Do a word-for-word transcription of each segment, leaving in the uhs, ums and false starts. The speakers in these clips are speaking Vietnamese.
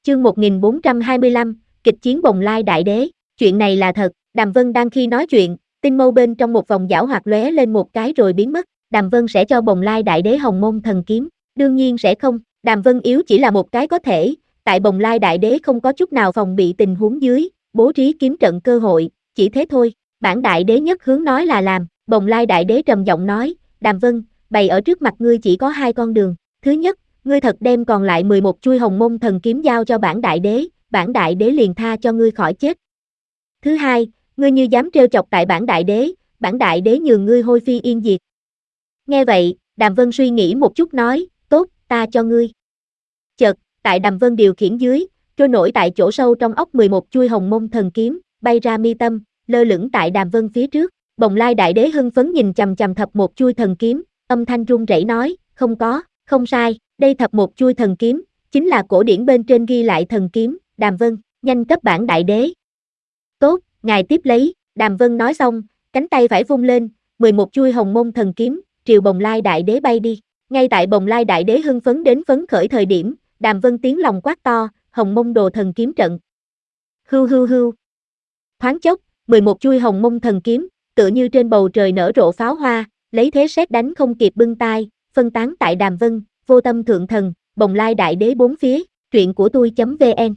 Chương một nghìn bốn trăm hai mươi lăm, kịch chiến bồng lai đại đế, chuyện này là thật. Đàm Vân đang khi nói chuyện, tinh mâu bên trong một vòng giảo hoạt lóe lên một cái rồi biến mất. Đàm Vân sẽ cho bồng lai đại đế hồng môn thần kiếm, đương nhiên sẽ không. Đàm Vân yếu chỉ là một cái có thể, tại bồng lai đại đế không có chút nào phòng bị tình huống dưới, bố trí kiếm trận cơ hội, chỉ thế thôi. Bản đại đế nhất hướng nói là làm. Bồng lai đại đế trầm giọng nói, Đàm Vân, bày ở trước mặt ngươi chỉ có hai con đường. Thứ nhất, ngươi thật đem còn lại mười một chuôi hồng môn thần kiếm giao cho bản đại đế, bản đại đế liền tha cho ngươi khỏi chết. Thứ hai, ngươi như dám trêu chọc tại bản đại đế, bản đại đế nhường ngươi hôi phi yên diệt. Nghe vậy, Đàm Vân suy nghĩ một chút nói, tốt, ta cho ngươi. Chợt, tại Đàm Vân điều khiển dưới, trôi nổi tại chỗ sâu trong ốc mười một chuôi hồng môn thần kiếm, bay ra mi tâm, lơ lửng tại Đàm Vân phía trước. Bồng lai đại đế hưng phấn nhìn chằm chằm thập một chuôi thần kiếm, âm thanh run rẩy nói, không có, không sai, đây thập một chuôi thần kiếm, chính là cổ điển bên trên ghi lại thần kiếm. Đàm Vân, nhanh cấp bản đại đế. Tốt, ngài tiếp lấy. Đàm Vân nói xong, cánh tay phải vung lên, mười một chuôi hồng môn thần kiếm, triều bồng lai đại đế bay đi. Ngay tại bồng lai đại đế hưng phấn đến phấn khởi thời điểm, Đàm Vân tiếng lòng quát to, hồng môn đồ thần kiếm trận. Hưu hưu hưu. Thoáng chốc, mười một chuôi hồng môn thần kiếm, tựa như trên bầu trời nở rộ pháo hoa, lấy thế sét đánh không kịp bưng tai, phân tán tại Đàm Vân, Vô Tâm Thượng Thần, bồng lai đại đế bốn phía. Truyện của tôi.vn.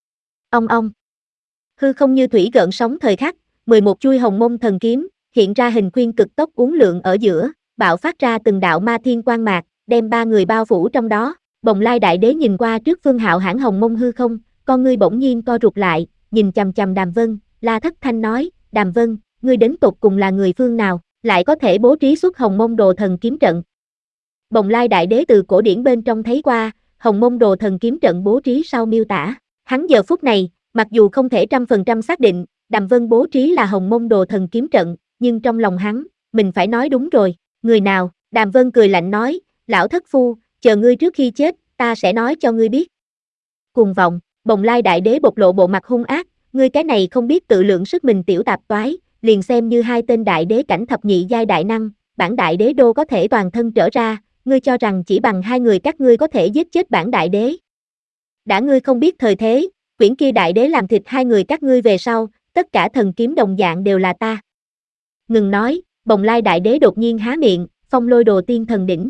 Ong ong. Hư không như thủy gợn sóng thời khắc, mười một chuôi hồng môn thần kiếm, hiện ra hình khuyên cực tốc uốn lượn ở giữa, bạo phát ra từng đạo ma thiên quang mạc, đem ba người bao phủ trong đó. Bồng lai đại đế nhìn qua trước phương hạo hãn hồng môn hư không, con ngươi bỗng nhiên co rụt lại, nhìn chằm chằm Đàm Vân, la thất thanh nói, Đàm Vân, ngươi đến tột cùng là người phương nào, lại có thể bố trí xuất hồng môn đồ thần kiếm trận. Bồng lai đại đế từ cổ điển bên trong thấy qua, hồng môn đồ thần kiếm trận bố trí sau miêu tả. Hắn giờ phút này, mặc dù không thể trăm phần trăm xác định, Đàm Vân bố trí là hồng môn đồ thần kiếm trận, nhưng trong lòng hắn, mình phải nói đúng rồi. Người nào? Đàm Vân cười lạnh nói, lão thất phu, chờ ngươi trước khi chết, ta sẽ nói cho ngươi biết. Cuồng vọng. Bồng lai đại đế bộc lộ bộ mặt hung ác, ngươi cái này không biết tự lượng sức mình tiểu tạp toái, liền xem như hai tên đại đế cảnh thập nhị giai đại năng, bản đại đế đô có thể toàn thân trở ra, ngươi cho rằng chỉ bằng hai người các ngươi có thể giết chết bản đại đế. Đã ngươi không biết thời thế, quyển kia đại đế làm thịt hai người các ngươi về sau, tất cả thần kiếm đồng dạng đều là ta. Ngừng nói, bồng lai đại đế đột nhiên há miệng, phong lôi đồ tiên thần đỉnh.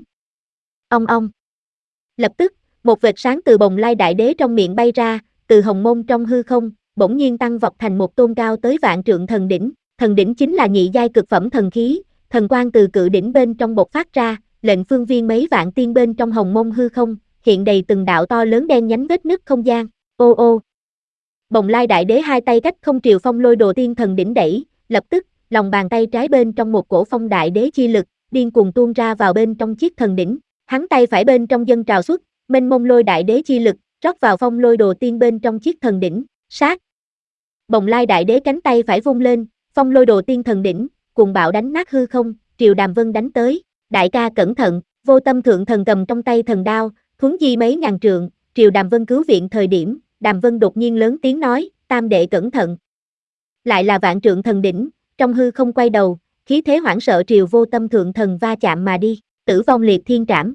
Ong ong. Lập tức, một vệt sáng từ bồng lai đại đế trong miệng bay ra, từ hồng môn trong hư không, bỗng nhiên tăng vọt thành một tôn cao tới vạn trượng thần đỉnh. Thần đỉnh chính là nhị giai cực phẩm thần khí, thần quang từ cự đỉnh bên trong bộc phát ra, lệnh phương viên mấy vạn tiên bên trong hồng môn hư không, hiện đầy từng đạo to lớn đen nhánh vết nứt không gian. Ô ô. Bồng lai đại đế hai tay cách không triều phong lôi đồ tiên thần đỉnh đẩy, lập tức, lòng bàn tay trái bên trong một cổ phong đại đế chi lực, điên cuồng tuôn ra vào bên trong chiếc thần đỉnh. Hắn tay phải bên trong dân trào xuất, mênh mông lôi đại đế chi lực, rót vào phong lôi đồ tiên bên trong chiếc thần đỉnh, sát. Bồng lai đại đế cánh tay phải vung lên, phong lôi đồ tiên thần đỉnh, cuồng bạo đánh nát hư không, triều Đàm Vân đánh tới. Đại ca cẩn thận. Vô Tâm Thượng Thần cầm trong tay thần đao, thuấn di mấy ngàn trượng, triều Đàm Vân cứu viện thời điểm, Đàm Vân đột nhiên lớn tiếng nói, tam đệ cẩn thận. Lại là vạn trượng thần đỉnh, trong hư không quay đầu, khí thế hoảng sợ triều Vô Tâm Thượng Thần va chạm mà đi, tử vong liệt thiên trảm.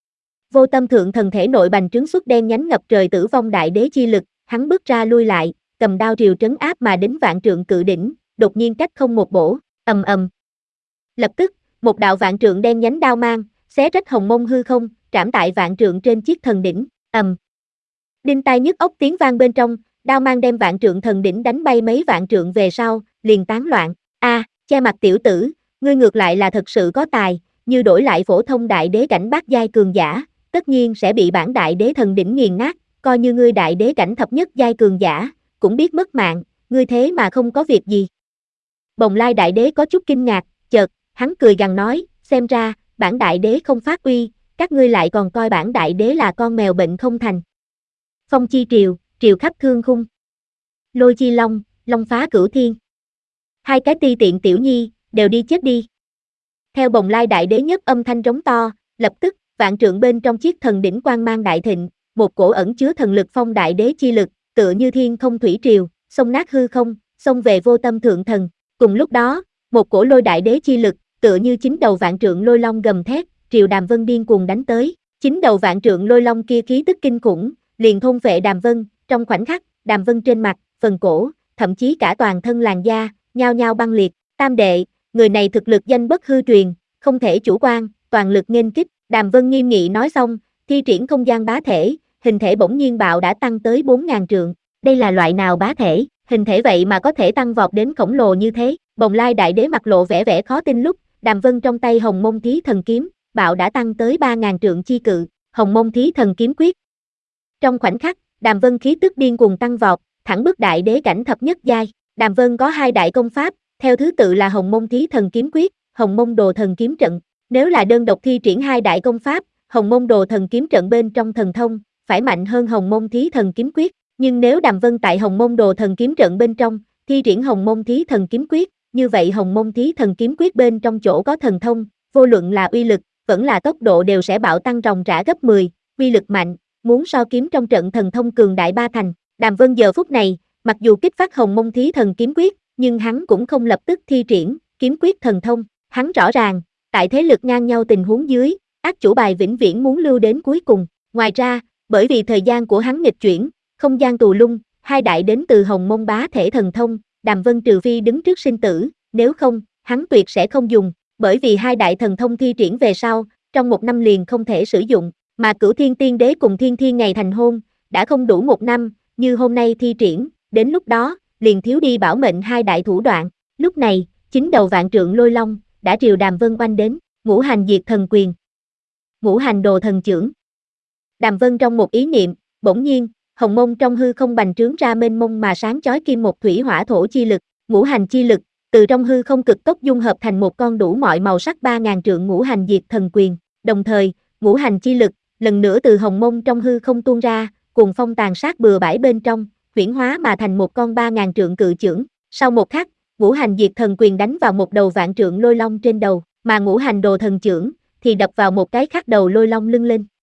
Vô Tâm Thượng Thần thể nội bành trướng xuất đen nhánh ngập trời tử vong đại đế chi lực, hắn bước ra lui lại, cầm đao triều trấn áp mà đến vạn trượng cự đỉnh, đột nhiên cách không một bổ, ầm ầm. Lập tức, một đạo vạn trượng đen nhánh đao mang, xé rách hồng môn hư không, trảm tại vạn trượng trên chiếc thần đỉnh, ầm. Đinh tai nhức óc tiếng vang bên trong, đao mang đem vạn trượng thần đỉnh đánh bay mấy vạn trượng về sau, liền tán loạn. A, à, che mặt tiểu tử, ngươi ngược lại là thật sự có tài, như đổi lại phổ thông đại đế cảnh bát giai cường giả, tất nhiên sẽ bị bản đại đế thần đỉnh nghiền nát, coi như ngươi đại đế cảnh thập nhất giai cường giả, cũng biết mất mạng, ngươi thế mà không có việc gì. Bồng lai đại đế có chút kinh ngạc, chợt, hắn cười gằn nói, xem ra, bản đại đế không phát uy, các ngươi lại còn coi bản đại đế là con mèo bệnh không thành. Phong chi triều, triều khắp thương khung. Lôi chi long, long phá cửu thiên. Hai cái ti tiện tiểu nhi, đều đi chết đi. Theo bồng lai đại đế nhất âm thanh rống to, lập tức, vạn trượng bên trong chiếc thần đỉnh quang mang đại thịnh, một cổ ẩn chứa thần lực phong đại đế chi lực, tựa như thiên không thủy triều, xông nát hư không, xông về Vô Tâm Thượng Thần. Cùng lúc đó, một cổ lôi đại đế chi lực, tựa như chín đầu vạn trượng lôi long gầm thét, triều Đàm Vân điên cuồng đánh tới. Chín đầu vạn trượng lôi long kia khí tức kinh khủng, liền thôn vệ Đàm Vân, Trong khoảnh khắc, Đàm Vân trên mặt, phần cổ, thậm chí cả toàn thân làn da, nhao nhao băng liệt. Tam đệ, người này thực lực danh bất hư truyền, không thể chủ quan, toàn lực nghênh kích. Đàm Vân nghiêm nghị nói xong, thi triển không gian bá thể, hình thể bỗng nhiên bạo đã tăng tới bốn ngàn trượng. Đây là loại nào bá thể, hình thể vậy mà có thể tăng vọt đến khổng lồ như thế. Bồng Lai Đại Đế mặt lộ vẻ vẻ khó tin lúc, Đàm Vân trong tay Hồng Mông Thí Thần Kiếm, bạo đã tăng tới ba ngàn trượng chi cự, Hồng Mông Thí Thần Kiếm quyết. Trong khoảnh khắc, Đàm Vân khí tức điên cuồng tăng vọt, thẳng bức đại đế cảnh thập nhất giai. Đàm Vân có hai đại công pháp, theo thứ tự là Hồng Mông Thí Thần Kiếm quyết, Hồng Mông Đồ Thần Kiếm trận. Nếu là đơn độc thi triển hai đại công pháp, Hồng Mông Đồ Thần Kiếm trận bên trong thần thông, phải mạnh hơn Hồng Mông Thí Thần Kiếm quyết. Nhưng nếu Đàm Vân tại Hồng Mông Đồ Thần Kiếm trận bên trong, thi triển Hồng Mông Thí Thần Kiếm quyết, như vậy Hồng Mông Thí Thần Kiếm quyết bên trong chỗ có thần thông, vô luận là uy lực, vẫn là tốc độ đều sẽ bạo tăng ròng rã gấp mười, uy lực mạnh, muốn so kiếm trong trận thần thông cường đại ba thành. Đàm Vân giờ phút này, mặc dù kích phát Hồng Mông Thí Thần Kiếm quyết, nhưng hắn cũng không lập tức thi triển kiếm quyết thần thông, hắn rõ ràng, tại thế lực ngang nhau tình huống dưới, ác chủ bài vĩnh viễn muốn lưu đến cuối cùng. Ngoài ra, bởi vì thời gian của hắn nghịch chuyển, không gian tù lung, hai đại đến từ Hồng Mông bá thể thần thông, Đàm Vân trừ phi đứng trước sinh tử, nếu không, hắn tuyệt sẽ không dùng, bởi vì hai đại thần thông thi triển về sau, trong một năm liền không thể sử dụng, mà Cửu Thiên Tiên Đế cùng Thiên Thiên ngày thành hôn, đã không đủ một năm, như hôm nay thi triển, đến lúc đó, liền thiếu đi bảo mệnh hai đại thủ đoạn. Lúc này, chính đầu vạn trượng lôi long, đã triều Đàm Vân oanh đến, ngũ hành diệt thần quyền, ngũ hành đồ thần chưởng. Đàm Vân trong một ý niệm, bỗng nhiên, Hồng Mông trong hư không bành trướng ra mênh mông mà sáng chói kim một thủy hỏa thổ chi lực, ngũ hành chi lực, từ trong hư không cực tốc dung hợp thành một con đủ mọi màu sắc ba ngàn trượng ngũ hành diệt thần quyền. Đồng thời, ngũ hành chi lực, lần nữa từ Hồng Mông trong hư không tuôn ra, cùng phong tàn sát bừa bãi bên trong, huyễn hóa mà thành một con ba ngàn trượng cự chưởng. Sau một khắc, ngũ hành diệt thần quyền đánh vào một đầu vạn trượng lôi long trên đầu, mà ngũ hành đồ thần chưởng thì đập vào một cái khác đầu lôi long lưng lên.